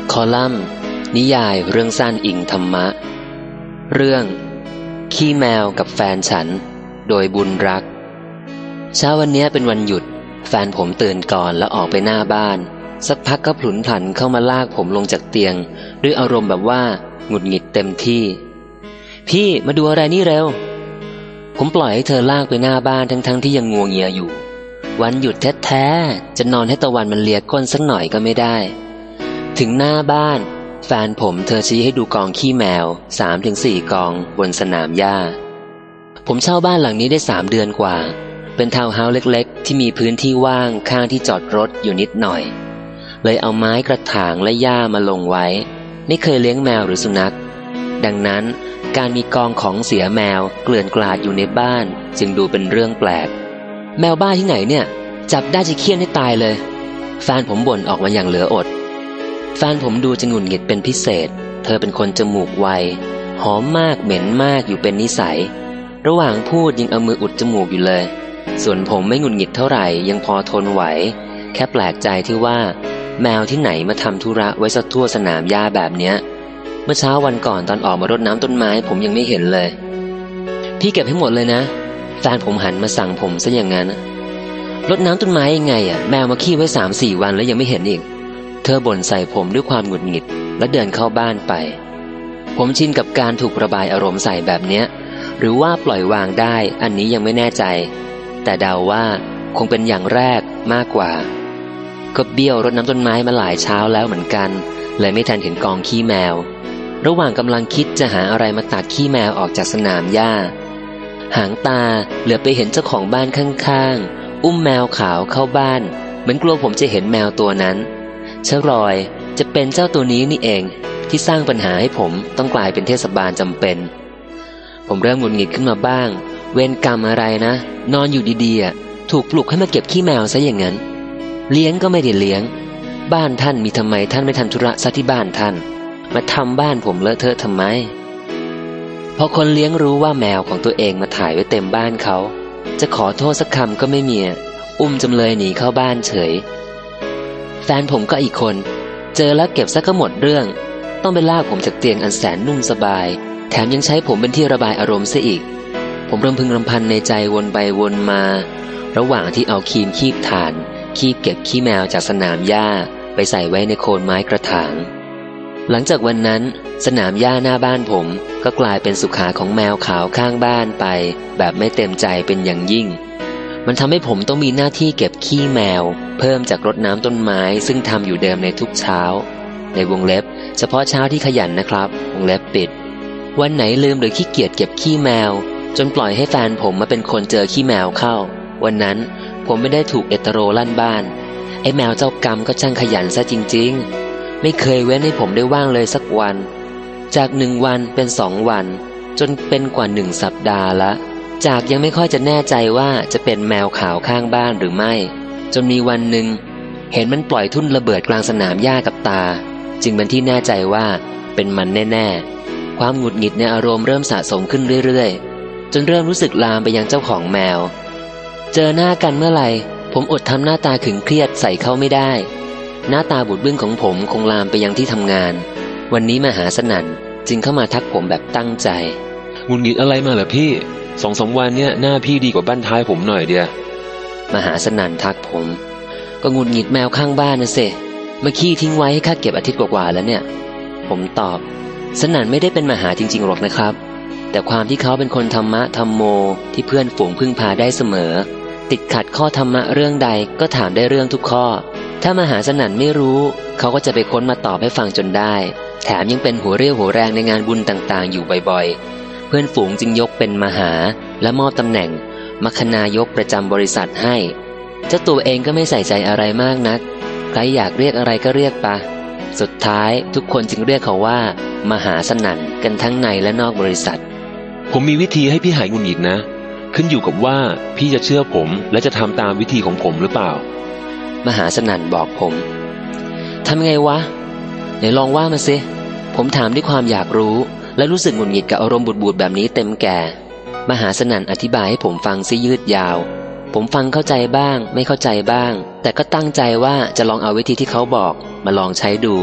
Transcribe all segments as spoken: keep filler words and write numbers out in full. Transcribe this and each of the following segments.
คอลัมน์นิยายเรื่องสั้นอิงธรรมะเรื่องขี้แมวกับแฟนฉันโดยบุญรักเช้าวันนี้เป็นวันหยุดแฟนผมตื่นก่อนแล้วออกไปหน้าบ้านสักพักก็ผลุนผันเข้ามาลากผมลงจากเตียงด้วยอารมณ์แบบว่าหงุดหงิดเต็มที่พี่มาดูอะไรนี่เร็วผมปล่อยให้เธอลากไปหน้าบ้านทั้งๆ ท, ที่ยังงัวเงียอยู่วันหยุดแท้ๆจะนอนให้ตะวันมันเลียก้นสักหน่อยก็ไม่ได้ถึงหน้าบ้านแฟนผมเธอชี้ให้ดูกองขี้แมว สามถึงสี่ กองบนสนามหญ้าผมเช่าบ้านหลังนี้ได้สามเดือนกว่าเป็นทาวน์เฮาส์เล็กๆที่มีพื้นที่ว่างข้างที่จอดรถอยู่นิดหน่อยเลยเอาไม้กระถางและหญ้ามาลงไว้ไม่เคยเลี้ยงแมวหรือสุนัขดังนั้นการมีกองของเสียแมวเกลื่อนกลาดอยู่ในบ้านจึงดูเป็นเรื่องแปลกแมวบ้าที่ไหนเนี่ยจับได้จะเคี่ยนให้ตายเลยแฟนผมบ่นออกมาอย่างเหลืออดแฟนผมดูจะหงุดหงิดเป็นพิเศษเธอเป็นคนจมูกไวหอมมากเหม็นมากอยู่เป็นนิสัยระหว่างพูดยังเอามืออุดจมูกอยู่เลยส่วนผมไม่หงุดหงิดเท่าไหร่ยังพอทนไหวแค่แปลกใจที่ว่าแมวที่ไหนมาทำธุระไว้ซะทั่วสนามหญ้าแบบเนี้ยเมื่อเช้าวันก่อนตอนออกมารดน้ำต้นไม้ผมยังไม่เห็นเลยพี่เก็บให้หมดเลยนะแฟนผมหันมาสั่งผมซะอย่างนั้นรดน้ำต้นไม้ยังไงอ่ะแมวมาขี้ไว้ สามสี่ วันแล้วยังไม่เห็นอีกเธอบ่นใส่ผมด้วยความหงุดหงิดและเดินเข้าบ้านไปผมชินกับการถูกระบายอารมณ์ใส่แบบเนี้ยหรือว่าปล่อยวางได้อันนี้ยังไม่แน่ใจแต่เดาว่าคงเป็นอย่างแรกมากกว่าก็เบี้ยวรดน้ำต้นไม้มาหลายเช้าแล้วเหมือนกันเลยไม่ทันเห็นกองขี้แมวระหว่างกำลังคิดจะหาอะไรมาตักขี้แมวออกจากสนามหญ้าหางตาเหลือไปเห็นเจ้าของบ้านข้างๆอุ้มแมวขาวเข้าบ้านเหมือนกลัวผมจะเห็นแมวตัวนั้นชะรอยจะเป็นเจ้าตัวนี้นี่เองที่สร้างปัญหาให้ผมต้องกลายเป็นเทศบาลจำเป็นผมเริ่มหงุดหงิดขึ้นมาบ้างเวรกรรมอะไรนะนอนอยู่ดีๆอ่ะถูกปลุกให้มาเก็บขี้แมวซะอย่างนั้นเลี้ยงก็ไม่ได้เลี้ยงบ้านท่านมีทำไมท่านไม่ทำธุระซะที่บ้านท่านมาทำบ้านผมเลอะเทอะทำไมพอคนเลี้ยงรู้ว่าแมวของตัวเองมาถ่ายไว้เต็มบ้านเขาจะขอโทษสักคำก็ไม่มีอุ้มจำเลยหนีเข้าบ้านเฉยแฟนผมก็อีกคนเจอแล้วเก็บซะก็หมดเรื่องต้องไปลากผมจากเตียงอันแสนนุ่มสบายแถมยังใช้ผมเป็นที่ระบายอารมณ์ซะอีกผมรำพึงรำพันในใจวนไปวนมาระหว่างที่เอาครีมคีบถ่านคีบเก็บขี้แมวจากสนามหญ้าไปใส่ไว้ในโคนไม้กระถางหลังจากวันนั้นสนามหญ้าหน้าบ้านผมก็กลายเป็นสุขาของแมวขาวข้างบ้านไปแบบไม่เต็มใจเป็นอย่างยิ่งมันทำให้ผมต้องมีหน้าที่เก็บขี้แมวเพิ่มจากรดน้ำต้นไม้ซึ่งทำอยู่เดิมในทุกเช้าในวงเล็บเฉพาะเช้าที่ขยันนะครับวงเล็บปิดวันไหนลืมหรือขี้เกียจเก็บขี้แมวจนปล่อยให้แฟนผมมาเป็นคนเจอขี้แมวเข้าวันนั้นผมไม่ได้ถูกเอตโรลั่นบ้านไอ้แมวเจ้ากรรมก็ช่างขยันซะจริงๆไม่เคยเว้นให้ผมได้ว่างเลยสักวันจากหนึ่งวันเป็นสองวันจนเป็นกว่าหนึ่งสัปดาห์ละจากยังไม่ค่อยจะแน่ใจว่าจะเป็นแมวขาวข้างบ้านหรือไม่จนมีวันหนึ่งเห็นมันปล่อยทุ่นระเบิดกลางสนามหญ้ากับตาจึงเป็นที่แน่ใจว่าเป็นมันแน่ๆความหงุดหงิดในอารมณ์เริ่มสะสมขึ้นเรื่อยๆจนเริ่มรู้สึกลามไปยังเจ้าของแมวเจอหน้ากันเมื่อไหร่ผมอดทำหน้าตาขึงเครียดใส่เขาไม่ได้หน้าตาบุดบึ้งของผมคงลามไปยังที่ทำงานวันนี้มหาสนั่นจึงเข้ามาทักผมแบบตั้งใจหงุดหงิดอะไรมาเหรอพี่สองสามวันเนี้ยหน้าพี่ดีกว่าบ้านท้ายผมหน่อยเดียวมหาสนั่นทักผมก็หงุดหงิดแมวข้างบ้านนะเสมาขี้ทิ้งไว้ให้ข้าเก็บอาทิตย์กว่าๆแล้วเนี่ยผมตอบสนั่นไม่ได้เป็นมหาจริงๆหรอกนะครับแต่ความที่เขาเป็นคนธรรมะธรรมโมที่เพื่อนฝูงพึ่งพาได้เสมอติดขัดข้อธรรมะเรื่องใดก็ถามได้เรื่องทุกข้อถ้ามหาสนั่นไม่รู้เขาก็จะไปค้นมาตอบให้ฟังจนได้แถมยังเป็นหัวเรี่ยวหัวแรงในงานบุญต่างๆอยู่บ่อยๆเพื่อนฝูงจึงยกเป็นมหาและมอบตำแหน่งมัคคณายกประจำบริษัทให้เจ้าตัวเองก็ไม่ใส่ใจอะไรมากนักใครอยากเรียกอะไรก็เรียกปะสุดท้ายทุกคนจึงเรียกเขาว่ามหาสนั่นกันทั้งในและนอกบริษัทผมมีวิธีให้พี่หายหงุดหงิดนะขึ้นอยู่กับว่าพี่จะเชื่อผมและจะทำตามวิธีของผมหรือเปล่ามหาสนั่นบอกผมทำไงวะไหนลองว่ามาสิผมถามด้วยความอยากรู้และรู้สึกหงุดหงิดกับอารมณ์บูดๆแบบนี้เต็มแก่มหาสนั่นอธิบายให้ผมฟังซิยืดยาวผมฟังเข้าใจบ้างไม่เข้าใจบ้างแต่ก็ตั้งใจว่าจะลองเอาวิธีที่เขาบอกมาลองใช้ดู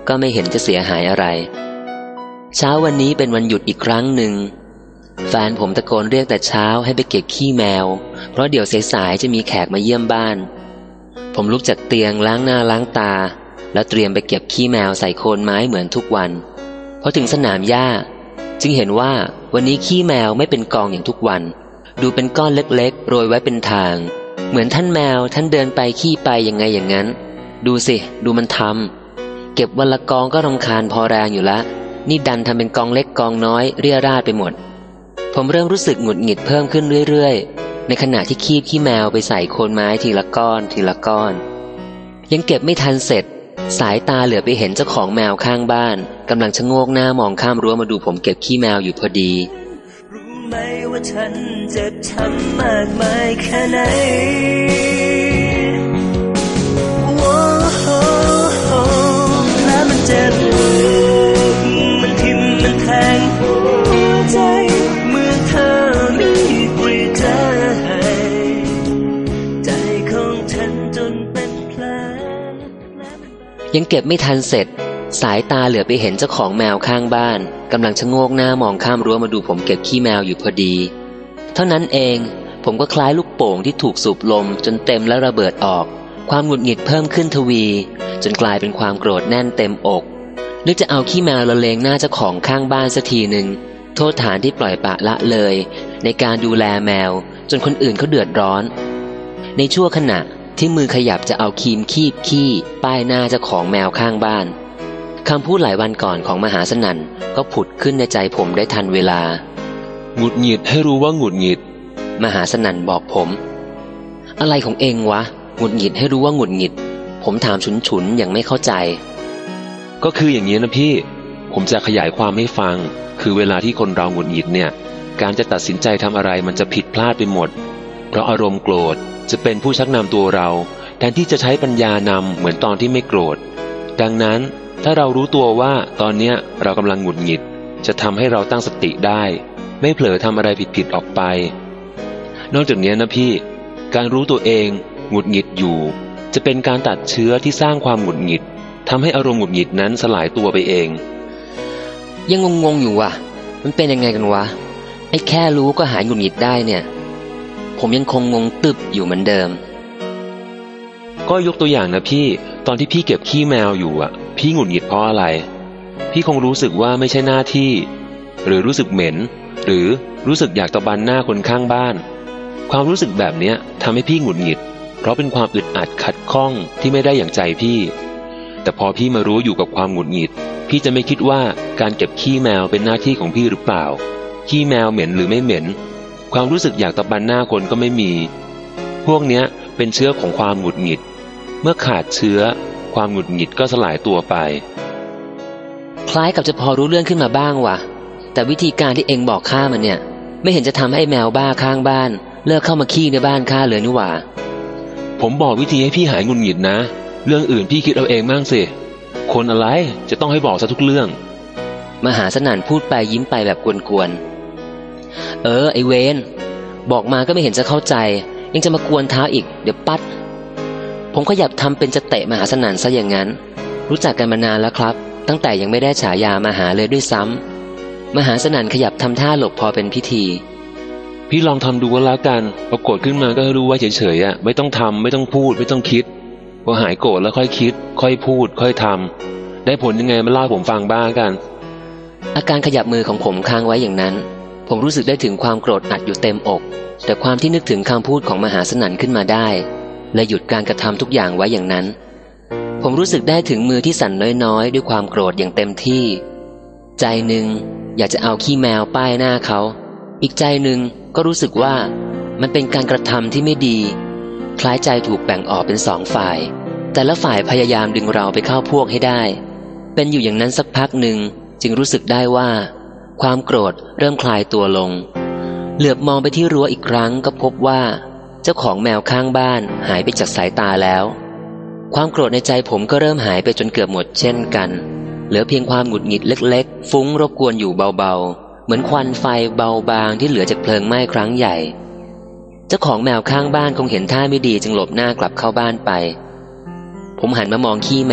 ก็ไม่เห็นจะเสียหายอะไรเช้าวันนี้เป็นวันหยุดอีกครั้งหนึ่งแฟนผมตะโกนเรียกแต่เช้าให้ไปเก็บขี้แมวเพราะเดี๋ยวสายๆจะมีแขกมาเยี่ยมบ้านผมลุกจากเตียงล้างหน้าล้างตาแล้วเตรียมไปเก็บขี้แมวใส่โคนไม้เหมือนทุกวันพอถึงสนามหญ้าจึงเห็นว่าวันนี้ขี้แมวไม่เป็นกองอย่างทุกวันดูเป็นก้อนเล็กๆโรยไว้เป็นทางเหมือนท่านแมวท่านเดินไปขี้ไปยังไงอย่างนั้นดูสิดูมันทำเก็บวันละกองก็รำคาญพอแรงอยู่ละนี่ดันทำเป็นกองเล็กกองน้อยเรี่ยราดไปหมดผมเริ่มรู้สึกหงุดหงิดเพิ่มขึ้นเรื่อยๆในขณะที่คีบขี้แมวไปใส่โคนไม้ทีละก้อนทีละก้อนยังเก็บไม่ทันเสร็จสายตาเหลือไปเห็นเจ้าของแมวข้างบ้านกำลังชะโงกหน้ามองข้ามรั้วมาดูผมเก็บขี้แมวอยู่พอดีรู้ไหมว่าฉันเจ็บช้ำมากมายแค่ไหนโอ้โหและมันเจ็บมันทิ่มมันแทงหัวใจเมื่อเธอไม่กรีดใจใจของฉันจนเป็นแผลยังเก็บไม่ทันเสร็จสายตาเหลือไปเห็นเจ้าของแมวข้างบ้านกำลังชะโงกหน้ามองข้ามรั้วมาดูผมเก็บขี้แมวอยู่พอดีเท่านั้นเองผมก็คล้ายลูกโป่งที่ถูกสูบลมจนเต็มและระเบิดออกความหงุดหงิดเพิ่มขึ้นทวีจนกลายเป็นความโกรธแน่นเต็มอกนึกจะเอาขี้แมวละเลงหน้าเจ้าของข้างบ้านสักทีหนึ่งโทษฐานที่ปล่อยปละละเลยในการดูแลแมวจนคนอื่นเขาเดือดร้อนในชั่วขณะที่มือขยับจะเอาครีมคีบขี้ป้ายหน้าเจ้าของแมวข้างบ้านคำพูดหลายวันก่อนของมหาสนั่นก็ผุดขึ้นในใจผมได้ทันเวลาหงุดหงิดให้รู้ว่าหงุดหงิดมหาสนั่นบอกผมอะไรของเองวะหงุดหงิดให้รู้ว่าหงุดหงิดผมถามฉุนๆอย่างไม่เข้าใจก็คืออย่างนี้นะพี่ผมจะขยายความให้ฟังคือเวลาที่คนเราหงุดหงิดเนี่ยการจะตัดสินใจทำอะไรมันจะผิดพลาดไปหมดเพราะอารมณ์โกรธจะเป็นผู้ชักนำตัวเราแทนที่จะใช้ปัญญานำเหมือนตอนที่ไม่โกรธดังนั้นถ้าเรารู้ตัวว่าตอนเนี้ยเรากำลังหงุดหงิดจะทำให้เราตั้งสติได้ไม่เผลอทำอะไรผิดๆออกไปนอกจากนี้นะพี่การรู้ตัวเองหงุดหงิดอยู่จะเป็นการตัดเชื้อที่สร้างความหงุดหงิดทำให้อารมณ์หงุดหงิดนั้นสลายตัวไปเองยังงงๆอยู่ว่ะมันเป็นยังไงกันวะไอ้แค่รู้ก็หายหงุดหงิดได้เนี่ยผมยังคงงงตึบอยู่เหมือนเดิมก็ยกตัวอย่างนะพี่ตอนที่พี่เก็บขี้แมวอยู่อ่ะพี่หงุดหงิดเพราะอะไรพี่คงรู้สึกว่าไม่ใช่หน้าที่หรือรู้สึกเหม็นหรือรู้สึกอยากตะบันหน้าคนข้างบ้านความรู้สึกแบบเนี้ยทำให้พี่หงุดหงิดเพราะเป็นความอึดอัดขัดข้องที่ไม่ได้อย่างใจพี่แต่พอพี่มารู้อยู่กับความหงุดหงิดพี่จะไม่คิดว่าการเก็บขี้แมวเป็นหน้าที่ของพี่หรือเปล่าขี้แมวเหม็นหรือไม่เหม็นความรู้สึกอยากตะบันหน้าคนก็ไม่มีพวกเนี้ยเป็นเชื้อของความหงุดหงิดเมื่อขาดเชื้อความหงุดหงิดก็สลายตัวไปคล้ายกับจะพอรู้เรื่องขึ้นมาบ้างว่ะแต่วิธีการที่เองบอกข้ามันเนี่ยไม่เห็นจะทำให้แมวบ้าข้างบ้านเลิกเข้ามาขี้ในบ้านข้าเลยนี่หว่าผมบอกวิธีให้พี่หายหงุดหงิดนะเรื่องอื่นพี่คิดเอาเองมั่งสิคนอะไรจะต้องให้บอกซะทุกเรื่องมหาสนั่นพูดไปยิ้มไปแบบกวนๆเออไอเวนบอกมาก็ไม่เห็นจะเข้าใจยังจะมากวนเท้าอีกเดี๋ยวปัดผมก็อยากทำเป็นจะเตะมหาสนั่นซะอย่างนั้นรู้จักกันมานานแล้วครับตั้งแต่ยังไม่ได้ฉายามหาเลยด้วยซ้ำมหาสนั่นขยับทำท่าหลบพอเป็นพิธีพี่ลองทำดูก็แล้วกันพอโกรธขึ้นมาก็รู้ว่าเฉยๆอ่ะไม่ต้องทำไม่ต้องพูดไม่ต้องคิดพอหายโกรธแล้วค่อยคิดค่อยพูดค่อยทำได้ผลยังไงมาเล่าให้ผมฟังบ้างกันอาการขยับมือของผมค้างไว้อย่างนั้นผมรู้สึกได้ถึงความโกรธอัดอยู่เต็มอกแต่ความที่นึกถึงคำพูดของมหาสนั่นขึ้นมาได้และหยุดการกระทำทุกอย่างไว้อย่างนั้นผมรู้สึกได้ถึงมือที่สั่นน้อยๆด้วยความโกรธอย่างเต็มที่ใจหนึ่งอยากจะเอาขี้แมวป้ายหน้าเขาอีกใจหนึ่งก็รู้สึกว่ามันเป็นการกระทำที่ไม่ดีคล้ายใจถูกแบ่งออกเป็นสองฝ่ายแต่ละฝ่ายพยายามดึงเราไปเข้าพวกให้ได้เป็นอยู่อย่างนั้นสักพักหนึ่งจึงรู้สึกได้ว่าความโกรธเริ่มคลายตัวลงเหลือบมองไปที่รั้วอีกครั้งก็พบว่าเจ้าของแมวข้างบ้านหายไปจากสายตาแล้วความโกรธในใจผมก็เริ่มหายไปจนเกือบหมดเช่นกันเหลือเพียงความหงุดหงิดเล็กๆฟุ้งรบกวนอยู่เบาๆเหมือนควันไฟเบาบางที่เหลือจากเพลิงไหม้ครั้งใหญ่เจ้าของแมวข้างบ้านคงเห็นท่าไม่ดีจึงหลบหน้ากลับเข้าบ้านไปผมหันมามองขี้แมว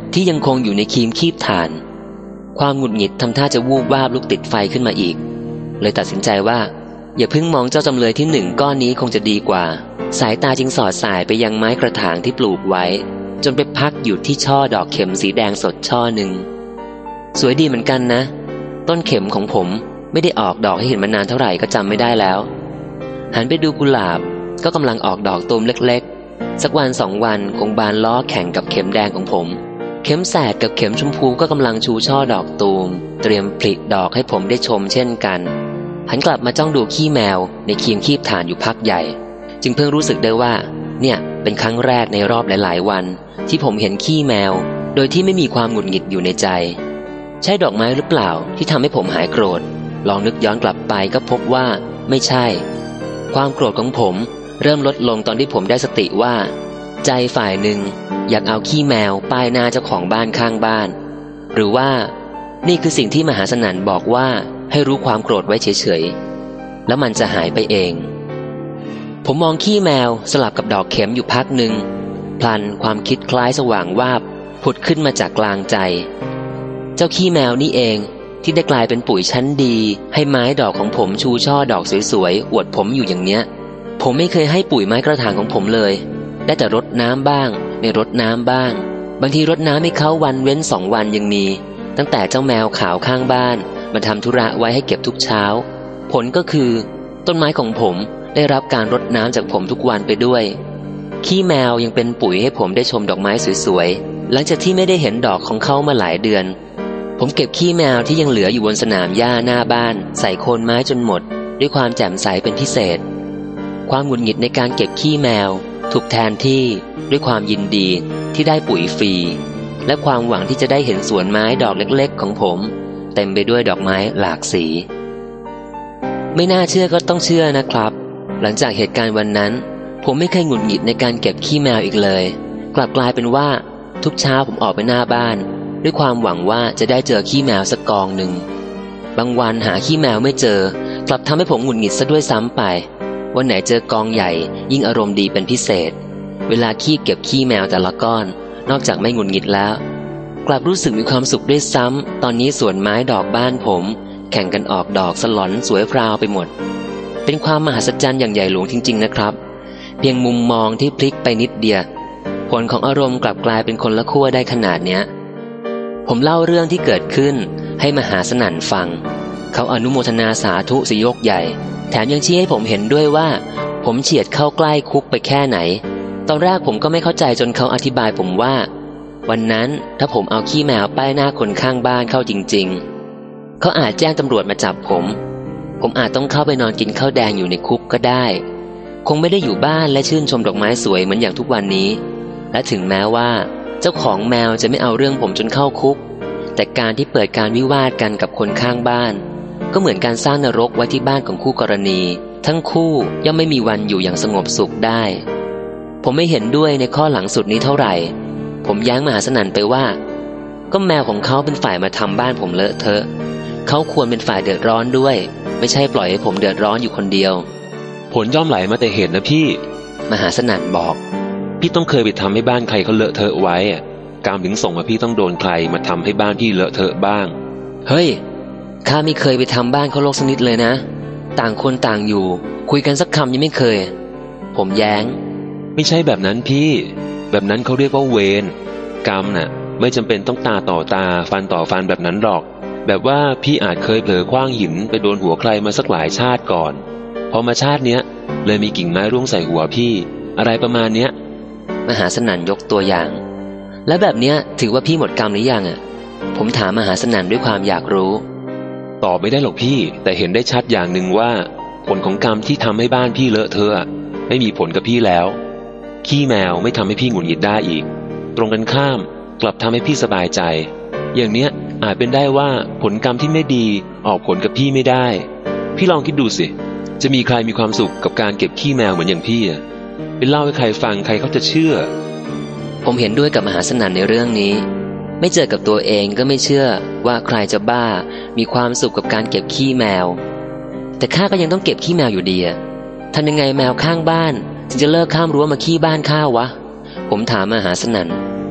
ที่ยังคงอยู่ในครีมคีบถ่านความหงุดหงิดทำท่าจะวูบวาบลุกติดไฟขึ้นมาอีกเลยตัดสินใจว่าอย่าเพิ่งมองเจ้าจำเลยที่หนึ่งก้อนนี้คงจะดีกว่าสายตาจึงสอดสายไปยังไม้กระถางที่ปลูกไว้จนไปพักอยู่ที่ช่อดอกเข็มสีแดงสดช่อหนึ่งสวยดีเหมือนกันนะต้นเข็มของผมไม่ได้ออกดอกให้เห็นมานานเท่าไหร่ก็จำไม่ได้แล้วหันไปดูกุหลาบก็กำลังออกดอกตูมเล็กๆสักวันสองวันคงบานล้อแข่งกับเข็มแดงของผมเข็มแสดกับเข็มชมพูก็กำลังชูช่อดอกตูมเตรียมผลิดอกให้ผมได้ชมเช่นกันหันกลับมาจ้องดูขี้แมวในครีมคีบถ่านอยู่พักใหญ่จึงเพิ่งรู้สึกได้ว่าเนี่ยเป็นครั้งแรกในรอบหลายๆวันที่ผมเห็นขี้แมวโดยที่ไม่มีความหงุดหงิดอยู่ในใจใช่ดอกไม้หรือเปล่าที่ทำให้ผมหายโกรธลองนึกย้อนกลับไปก็พบว่าไม่ใช่ความโกรธของผมเริ่มลดลงตอนที่ผมได้สติว่าใจฝ่ายหนึ่งอยากเอาขี้แมวป้ายหน้าเจ้าของบ้านข้างบ้านหรือว่านี่คือสิ่งที่มหาสนั่นบอกว่าให้รู้ความโกรธไว้เฉยๆแล้วมันจะหายไปเองผมมองขี้แมวสลับกับดอกเข็มอยู่พักหนึ่งพลันความคิดคล้ายสว่างวาบผุดขึ้นมาจากกลางใจเจ้าขี้แมวนี่เองที่ได้กลายเป็นปุ๋ยชั้นดีให้ไม้ดอกของผมชูช่อดอกสวยๆอวดผมอยู่อย่างเนี้ยผมไม่เคยให้ปุ๋ยไม้กระถางของผมเลยได้แต่รดน้ำบ้างไม่รดน้ำบ้างบางทีรดน้ำให้เขาวันเว้นสองวันยังมีตั้งแต่เจ้าแมวขาวข้างบ้านมาทำธุระไว้ให้เก็บทุกเช้าผลก็คือต้นไม้ของผมได้รับการรดน้ำจากผมทุกวันไปด้วยขี้แมวยังเป็นปุ๋ยให้ผมได้ชมดอกไม้สวยๆหลังจากที่ไม่ได้เห็นดอกของเขามาหลายเดือนผมเก็บขี้แมวที่ยังเหลืออยู่บนสนามหญ้าหน้าบ้านใส่โคนไม้จนหมดด้วยความแจ่มใสเป็นพิเศษความหงุดหงิดในการเก็บขี้แมวถูกแทนที่ด้วยความยินดีที่ได้ปุ๋ยฟรีและความหวังที่จะได้เห็นสวนไม้ดอกเล็กๆของผมเต็มไปด้วยดอกไม้หลากสีไม่น่าเชื่อก็ต้องเชื่อนะครับหลังจากเหตุการณ์วันนั้นผมไม่เคยหงุดหงิดในการเก็บขี้แมวอีกเลยกลับกลายเป็นว่าทุกเช้าผมออกไปหน้าบ้านด้วยความหวังว่าจะได้เจอขี้แมวสักกองหนึ่งบางวันหาขี้แมวไม่เจอกลับทำให้ผมหงุดหงิดซะด้วยซ้ำไปวันไหนเจอกองใหญ่ยิ่งอารมณ์ดีเป็นพิเศษเวลาขี้เก็บขี้แมวแต่ละก้อนนอกจากไม่หงุดหงิดแล้วกลับรู้สึกมีความสุขด้วยซ้ำตอนนี้สวนไม้ดอกบ้านผมแข่งกันออกดอกสลอนสวยพราวไปหมดเป็นความมหัศจรรย์อย่างใหญ่หลวงจริงๆนะครับเพียงมุมมองที่พลิกไปนิดเดียวผลของอารมณ์กลับกลายเป็นคนละขั้วได้ขนาดเนี้ยผมเล่าเรื่องที่เกิดขึ้นให้มหาสนั่นฟังเขาอนุโมทนาสาธุสิยกใหญ่แถมยังชี้ให้ผมเห็นด้วยว่าผมเฉียดเข้าใกล้คุกไปแค่ไหนตอนแรกผมก็ไม่เข้าใจจนเขาอธิบายผมว่าวันนั้นถ้าผมเอาขี้แมวป้ายหน้าคนข้างบ้านเข้าจริงๆเขาอาจแจ้งตำรวจมาจับผมผมอาจต้องเข้าไปนอนกินข้าวแดงอยู่ในคุกก็ได้คงไม่ได้อยู่บ้านและชื่นชมดอกไม้สวยเหมือนอย่างทุกวันนี้และถึงแม้ว่าเจ้าของแมวจะไม่เอาเรื่องผมจนเข้าคุกแต่การที่เปิดการวิวาทกันกับคนข้างบ้านก็เหมือนการสร้างนรกไว้ที่บ้านของคู่กรณีทั้งคู่ย่อมไม่มีวันอยู่อย่างสงบสุขได้ผมไม่เห็นด้วยในข้อหลังสุดนี้เท่าไหร่ผมแย้งมหาสนั่นไปว่าก็แมวของเขาเป็นฝ่ายมาทำบ้านผมเลอะเทอะเขาควรเป็นฝ่ายเดือดร้อนด้วยไม่ใช่ปล่อยให้ผมเดือดร้อนอยู่คนเดียวผลย่อมไหลมาแต่เหตุนะพี่มหาสนั่นบอกพี่ต้องเคยไปทำให้บ้านใครเขาเลอะเทอะไว้กรรมถึงส่งมาพี่ต้องโดนใครมาทำให้บ้านพี่เลอะเทอะบ้างเฮ้ยข้าไม่เคยไปทำบ้านเขารกสักนิดเลยนะต่างคนต่างอยู่คุยกันสักคำยังไม่เคยผมแย้งไม่ใช่แบบนั้นพี่แบบนั้นเขาเรียกว่าเวรกรรมน่ะไม่จำเป็นต้องตาต่อตาฟันต่อฟันแบบนั้นหรอกแบบว่าพี่อาจเคยเผลอขว้างหินไปโดนหัวใครมาสักหลายชาติก่อนพอมาชาติเนี้ยเลยมีกิ่งไม้ร่วงใส่หัวพี่อะไรประมาณเนี้ยมหาสนั่นยกตัวอย่างแล้วแบบเนี้ยถือว่าพี่หมดกรรมหรือยังอ่ะผมถามมหาสนั่นด้วยความอยากรู้ตอบไม่ได้หรอกพี่แต่เห็นได้ชัดอย่างหนึ่งว่าผลของกรรมที่ทำให้บ้านพี่เลอะเทอะไม่มีผลกับพี่แล้วขี้แมวไม่ทำให้พี่หงุดหงิดได้อีกตรงกันข้ามกลับทำให้พี่สบายใจอย่างเนี้ยอาจเป็นได้ว่าผลกรรมที่ไม่ดีออกผลกับพี่ไม่ได้พี่ลองคิดดูสิจะมีใครมีความสุขกับการเก็บขี้แมวเหมือนอย่างพี่อ่ะเป็นเล่าให้ใครฟังใครเขาจะเชื่อผมเห็นด้วยกับมหาสนั่นในเรื่องนี้ไม่เจอกับตัวเองก็ไม่เชื่อว่าใครจะบ้ามีความสุขกับการเก็บขี้แมวแต่ข้าก็ยังต้องเก็บขี้แมวอยู่ดีอ่ะทำยังไงแมวข้างบ้านจึงจะเลิกข้ามรั้วมาขี้บ้านข้าวะผมถามมหาสนั่น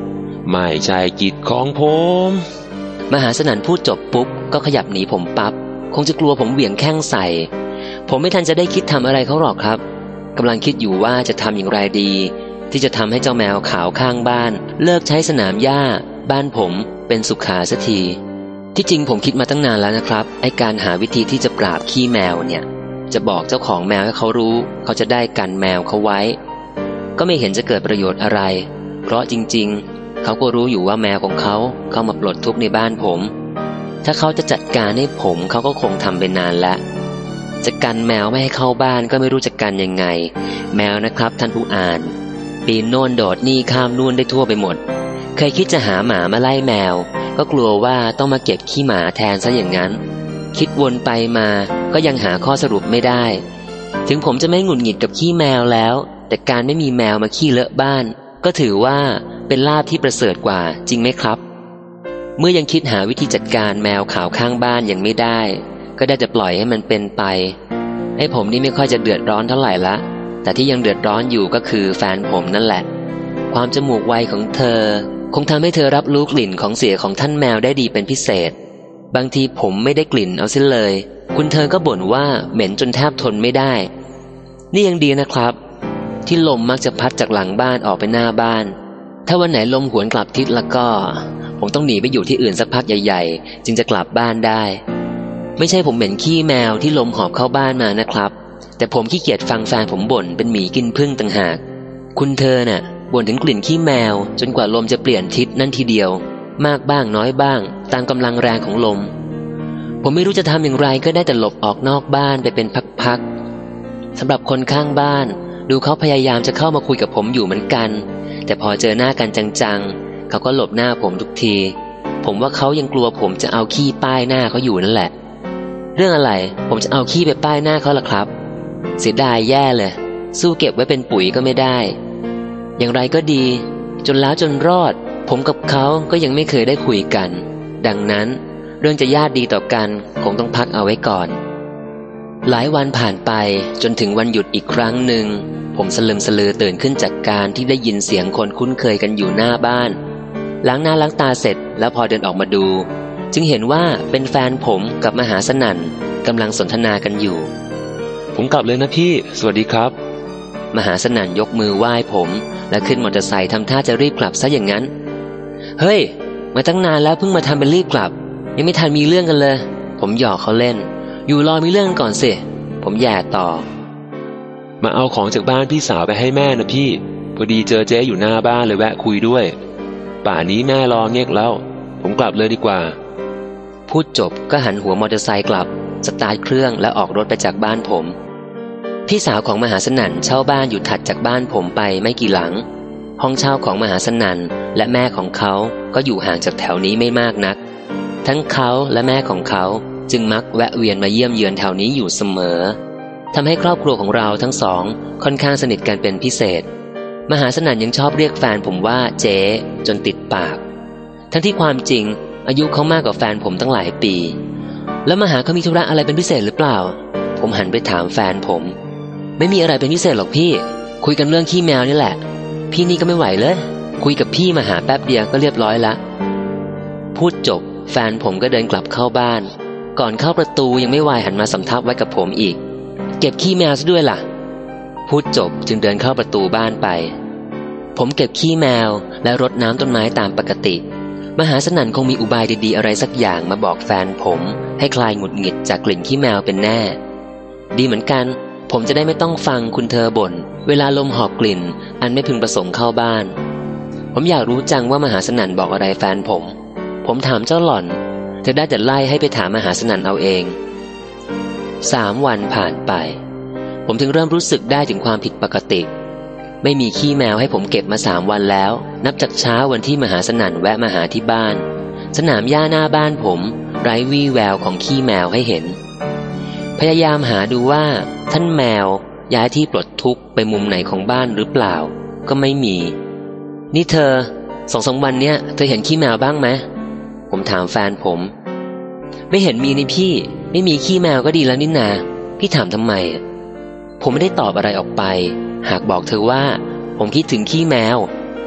ไม่ใช่กิจของผมมหาสนั่นพูดจบปุ๊บก็ขยับหนีผมปับ๊บคงจะกลัวผมเหวี่ยงแข้งใส่ผมไม่ทันจะได้คิดทำอะไรเขาหรอกครับกำลังคิดอยู่ว่าจะทำอย่างไรดีที่จะทำให้เจ้าแมวขาวข้างบ้านเลิกใช้สนามหญ้าบ้านผมเป็นสุขาสักทีที่จริงผมคิดมาตั้งนานแล้วนะครับไอ้การหาวิธีที่จะปราบขี้แมวเนี่ยจะบอกเจ้าของแมวให้เขารู้เขาจะได้กันแมวเขาไว้ก็ไม่เห็นจะเกิดประโยชน์อะไรเพราะจริงๆเขาก็รู้อยู่ว่าแมวของเขาเข้ามาปลดทุกข์ในบ้านผมถ้าเขาจะจัดการให้ผมเขาก็คงทำไปนานแล้วจะกันแมวไม่ให้เข้าบ้านก็ไม่รู้จะกันยังไงแมวนะครับท่านผู้อ่านปีนโน่นโดดนี่ข้ามนู่นได้ทั่วไปหมดเคยคิดจะหาหมามาไล่แมวก็กลัวว่าต้องมาเก็บขี้หมาแทนซะอย่างนั้นคิดวนไปมาก็ยังหาข้อสรุปไม่ได้ถึงผมจะไม่หงุดหงิดกับขี้แมวแล้วแต่การไม่มีแมวมาขี้เลอะบ้านก็ถือว่าเป็นลาภที่ประเสริฐกว่าจริงไหมครับเมื่อยังคิดหาวิธีจัดการแมวขาวข้างบ้านยังไม่ได้ก็ได้จะปล่อยให้มันเป็นไปให้ผมนี่ไม่ค่อยจะเดือดร้อนเท่าไหร่ละแต่ที่ยังเดือดร้อนอยู่ก็คือแฟนผมนั่นแหละความจมูกไวของเธอคงทำให้เธอรับรู้กลิ่นของเสียของท่านแมวได้ดีเป็นพิเศษบางทีผมไม่ได้กลิ่นเอาซิเลยคุณเธอก็บ่นว่าเหม็นจนแทบทนไม่ได้นี่ยังดีนะครับที่ลมมักจะพัดจากหลังบ้านออกไปหน้าบ้านถ้าวันไหนลมหวนกลับทิศแล้วก็ผมต้องหนีไปอยู่ที่อื่นสักพักใหญ่ๆจึงจะกลับบ้านได้ไม่ใช่ผมเหม็นขี้แมวที่ลมหอบเข้าบ้านมานะครับแต่ผมขี้เกียจฟังแฟนผมบ่นเป็นหมีกินผึ้งต่างหากคุณเธอน่ะบ่นถึงกลิ่นขี้แมวจนกว่าลมจะเปลี่ยนทิศนั่นทีเดียวมากบ้างน้อยบ้างตามกำลังแรงของลมผมไม่รู้จะทำอย่างไรก็ได้แต่หลบออกนอกบ้านไปเป็นพักๆสำหรับคนข้างบ้านดูเขาพยายามจะเข้ามาคุยกับผมอยู่เหมือนกันแต่พอเจอหน้ากันจังๆเขาก็หลบหน้าผมทุกทีผมว่าเขายังกลัวผมจะเอาขี้ป้ายหน้าเขาอยู่นั่นแหละเรื่องอะไรผมจะเอาขี้ไปป้ายหน้าเขาล่ะครับเสียดายแย่เลยสู้เก็บไว้เป็นปุ๋ยก็ไม่ได้อย่างไรก็ดีจนแล้วจนรอดผมกับเขาก็ยังไม่เคยได้คุยกันดังนั้นเรื่องจะญาติดีต่อกันคงต้องพักเอาไว้ก่อนหลายวันผ่านไปจนถึงวันหยุดอีกครั้งหนึ่งผมสลึมสลือตื่นขึ้นจากการที่ได้ยินเสียงคนคุ้นเคยกันอยู่หน้าบ้านล้างหน้าล้างตาเสร็จแล้วพอเดินออกมาดูจึงเห็นว่าเป็นแฟนผมกับมหาสนั่นกำลังสนทนากันอยู่ผมกลับเลยนะพี่สวัสดีครับมหาสนั่นยกมือไหว้ผมและขึ้นมอเตอร์ไซค์ทำท่าจะรีบกลับซะอย่างนั้นเฮ้ยมาตั้งนานแล้วเพิ่งมาทำเป็นรีบกลับยังไม่ทันมีเรื่องกันเลยผมหยอกเขาเล่นอยู่รอมีเรื่องก่อนสิผมแย่ต่อมาเอาของจากบ้านพี่สาวไปให้แม่นะพี่พอดีเจอเจ๊อยู่หน้าบ้านเลยแวะคุยด้วยป่านี้แม่รอเงียกแล้วผมกลับเลยดีกว่าพูดจบก็หันหัวมอเตอร์ไซค์กลับสตาร์ทเครื่องและออกรถไปจากบ้านผมพี่สาวของมหาสนั่นเช่าบ้านอยู่ถัดจากบ้านผมไปไม่กี่หลังห้องเช่าของมหาสนั่นและแม่ของเขาก็อยู่ห่างจากแถวนี้ไม่มากนักทั้งเขาและแม่ของเขาจึงมักแวะเวียนมาเยี่ยมเยือนแถวนี้อยู่เสมอทำให้ครอบครัวของเราทั้งสองค่อนข้างสนิทกันเป็นพิเศษมหาสนั่นยังชอบเรียกแฟนผมว่าเจ๊จนติดปากทั้งที่ความจริงอายุเขามากกว่าแฟนผมตั้งหลายปีแล้วมหาเขามีธุระอะไรเป็นพิเศษหรือเปล่าผมหันไปถามแฟนผมไม่มีอะไรเป็นพิเศษหรอกพี่คุยกันเรื่องขี้แมวนี่แหละพี่นี่ก็ไม่ไหวเลยคุยกับพี่มหาแป๊บเดียวก็เรียบร้อยละพูดจบแฟนผมก็เดินกลับเข้าบ้านก่อนเข้าประตูยังไม่วายหันมาสำทับไว้กับผมอีกเก็บขี้แมวซะด้วยล่ะพูดจบจึงเดินเข้าประตูบ้านไปผมเก็บขี้แมวและรดน้ำต้นไม้ตามปกติมหาสนั่นคงมีอุบายดีๆอะไรสักอย่างมาบอกแฟนผมให้คลายหงุดหงิดจากกลิ่นขี้แมวเป็นแน่ดีเหมือนกันผมจะได้ไม่ต้องฟังคุณเธอบ่นเวลาลมหอบกลิ่นอันไม่พึงประสงค์เข้าบ้านผมอยากรู้จังว่ามหาสนั่นบอกอะไรแฟนผมผมถามเจ้าหล่อนเธอได้แต่ไล่ให้ไปถามมหาสนั่นเอาเองสามวันผ่านไปผมถึงเริ่มรู้สึกได้ถึงความผิดปกติไม่มีขี้แมวให้ผมเก็บมาสามวันแล้วนับจากเช้าวันที่มหาสนั่นแวะมาหาที่บ้านสนามหญ้าหน้าบ้านผมไร้วี่แววของขี้แมวให้เห็นพยายามหาดูว่าท่านแมวย้ายที่ปลดทุกข์ไปมุมไหนของบ้านหรือเปล่าก็ไม่มีนี่เธอสองสามวันเนี้ยเธอเห็นขี้แมวบ้างไหมผมถามแฟนผมไม่เห็นมีนี่พี่ไม่มีขี้แมวก็ดีแล้วนี่นาพี่ถามทำไมผมไม่ได้ตอบอะไรออกไปหากบอกเธอว่าผมคิดถึงขี้แมว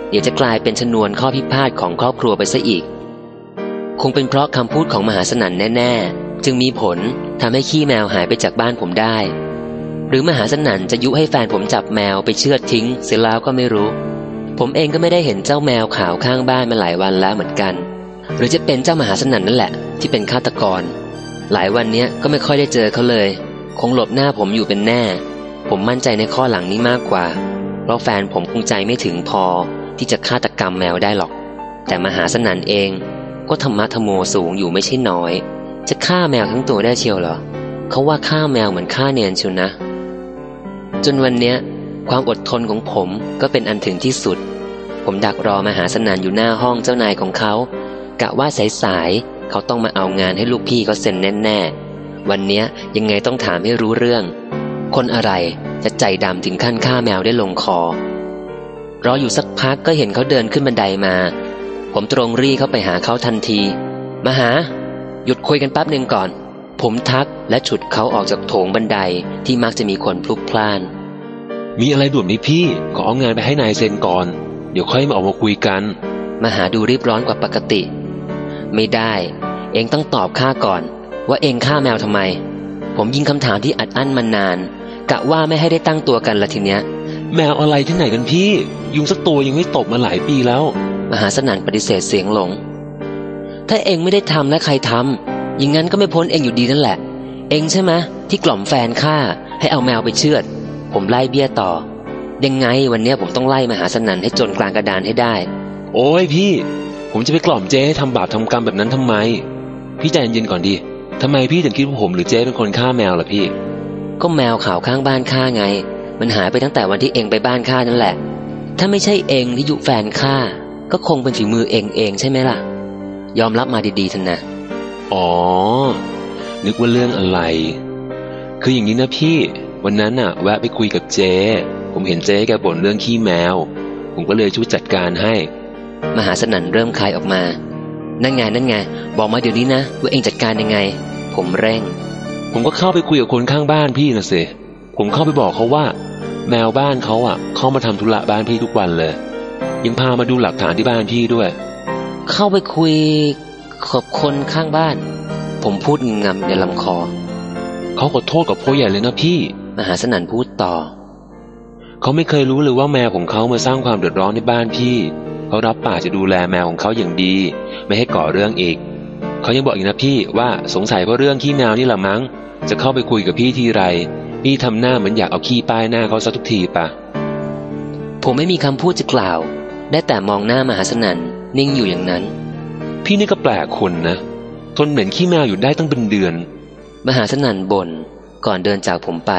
เดี๋ยวจะกลายเป็นชนวนข้อพิพาทของครอบครัวไปซะอีกคงเป็นเพราะคำพูดของมหาสนั่นแน่ๆจึงมีผลทำให้ขี้แมวหายไปจากบ้านผมได้หรือมหาสนั่นจะยุให้แฟนผมจับแมวไปเชือดทิ้งเสียแล้วก็ไม่รู้ผมเองก็ไม่ได้เห็นเจ้าแมวขาวข้างบ้านมาหลายวันแล้วเหมือนกันหรือจะเป็นเจ้ามหาสนั่นนั่นแหละที่เป็นฆาตกรหลายวันเนี้ยก็ไม่ค่อยได้เจอเขาเลยคงหลบหน้าผมอยู่เป็นแน่ผมมั่นใจในข้อหลังนี้มากกว่าเพราะแฟนผมคงใจไม่ถึงพอที่จะฆาตกรรมแมวได้หรอกแต่มหาสนั่นเองก็ธรรมะธรรมโมสูงอยู่ไม่ใช่น้อยจะฆ่าแมวทั้งตัวได้เชียวเหรอเขาว่าฆ่าแมวเหมือนฆ่าเนียนเชียวนะจนวันเนี้ยความอดทนของผมก็เป็นอันถึงที่สุดผมดักรอมหาสนั่นอยู่หน้าห้องเจ้านายของเขากะว่าสายๆเขาต้องมาเอางานให้ลูกพี่เขาเซ็นแน่ๆวันเนี้ยยังไงต้องถามให้รู้เรื่องคนอะไรจะใจดำถึงขั้นฆ่าแมวได้ลงคอรออยู่สักพักก็เห็นเขาเดินขึ้นบันไดมาผมตรงรีเข้าไปหาเขาทันทีมาหาหยุดคุยกันแป๊บหนึ่งก่อนผมทักและฉุดเขาออกจากโถงบันไดที่มักจะมีคนพลุกพล่านมีอะไรด่วนไหมพี่ขอเอางานไปให้นายเซ็นก่อนเดี๋ยวค่อยมาออกมาคุยกันมหาดูรีบร้อนกว่าปกติไม่ได้เองต้องตอบข้าก่อนว่าเองฆ่าแมวทำไมผมยิงคำถามที่อัดอั้นมานานกะว่าไม่ให้ได้ตั้งตัวกันละทีเนี้ยแมวอะไรที่ไหนกันพี่ยุงสักตัวยังไม่ตบมาหลายปีแล้วมหาสนั่นปฏิเสธเสียงหลงถ้าเองไม่ได้ทำและใครทำอย่างนั้นก็ไม่พ้นเองอยู่ดีนั่นแหละเองใช่ไหมที่กล่อมแฟนข้าให้เอาแมวไปเชือดผมไล่เบี้ยต่อยังไงวันนี้ผมต้องไล่มหาสนั่นให้จนกลางกระดานให้ได้โอ้ยพี่ผมจะไปกล่อมเจ๊ให้ทำบาปทำกรรมแบบนั้นทำไมพี่ใจเย็นๆก่อนดิทำไมพี่ถึงคิดว่าผมหรือเจ๊เป็นคนฆ่าแมวล่ะพี่ก็แมวขาวข้างบ้านข้าไงมันหายไปตั้งแต่วันที่เองไปบ้านข้านั่นแหละถ้าไม่ใช่เองที่ยุแฟนข้าก็คงเป็นฝีมือเองเองใช่ไหมล่ะยอมรับมาดีๆเถอะนะอ๋อนึกว่าเรื่องอะไรคืออย่างนี้นะพี่วันนั้นน่ะแวะไปคุยกับเจ๊ผมเห็นเจ๊แกบ่นเรื่องขี้แมวผมก็เลยช่วยจัดการให้มหาสนั่นเริ่มคลายออกมานั่นไงนั่นไงบอกมาเดี๋ยวนี้นะว่าเองจัดการยังไงผมเร่งผมก็เข้าไปคุยกับคนข้างบ้านพี่นะสิผมเข้าไปบอกเขาว่าแมวบ้านเขาอ่ะเข้ามาทำธุระบ้านพี่ทุกวันเลยยังพามาดูหลักฐานที่บ้านพี่ด้วยเข้าไปคุยกับคนข้างบ้านผมพูดงำในลำคอเขาขอโทษกับพ่อใหญ่เลยนะพี่มหาสนั่นพูดต่อเขาไม่เคยรู้เลยว่าแมวของเขามาสร้างความเดือดร้อนในบ้านพี่เขารับปากจะดูแลแมวของเขาอย่างดีไม่ให้ก่อเรื่องอีกเขายังบอกอีกนะพี่ว่าสงสัยเพราะเรื่องขี้แมวนี่แหละมั้งจะเข้าไปคุยกับพี่ทีไรพี่ทำหน้าเหมือนอยากเอาขี้ป้ายหน้าเขาซะทุกทีปะผมไม่มีคำพูดจะกล่าวได้แต่มองหน้ามหาสนั่นนิ่งอยู่อย่างนั้นพี่นี่ก็แปลกคนนะทนเหม็นขี้แมวอยู่ได้ตั้งเป็นเดือนมหาสนั่นบ่นก่อนเดินจากผมไป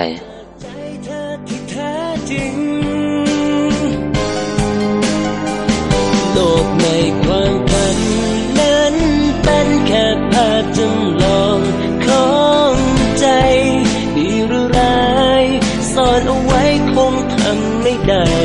โลกในความฝันนั้นเป็นแค่ภาพจำลองของใจดีหรือร้ายซ่อนเอาไว้คงทำไม่ได้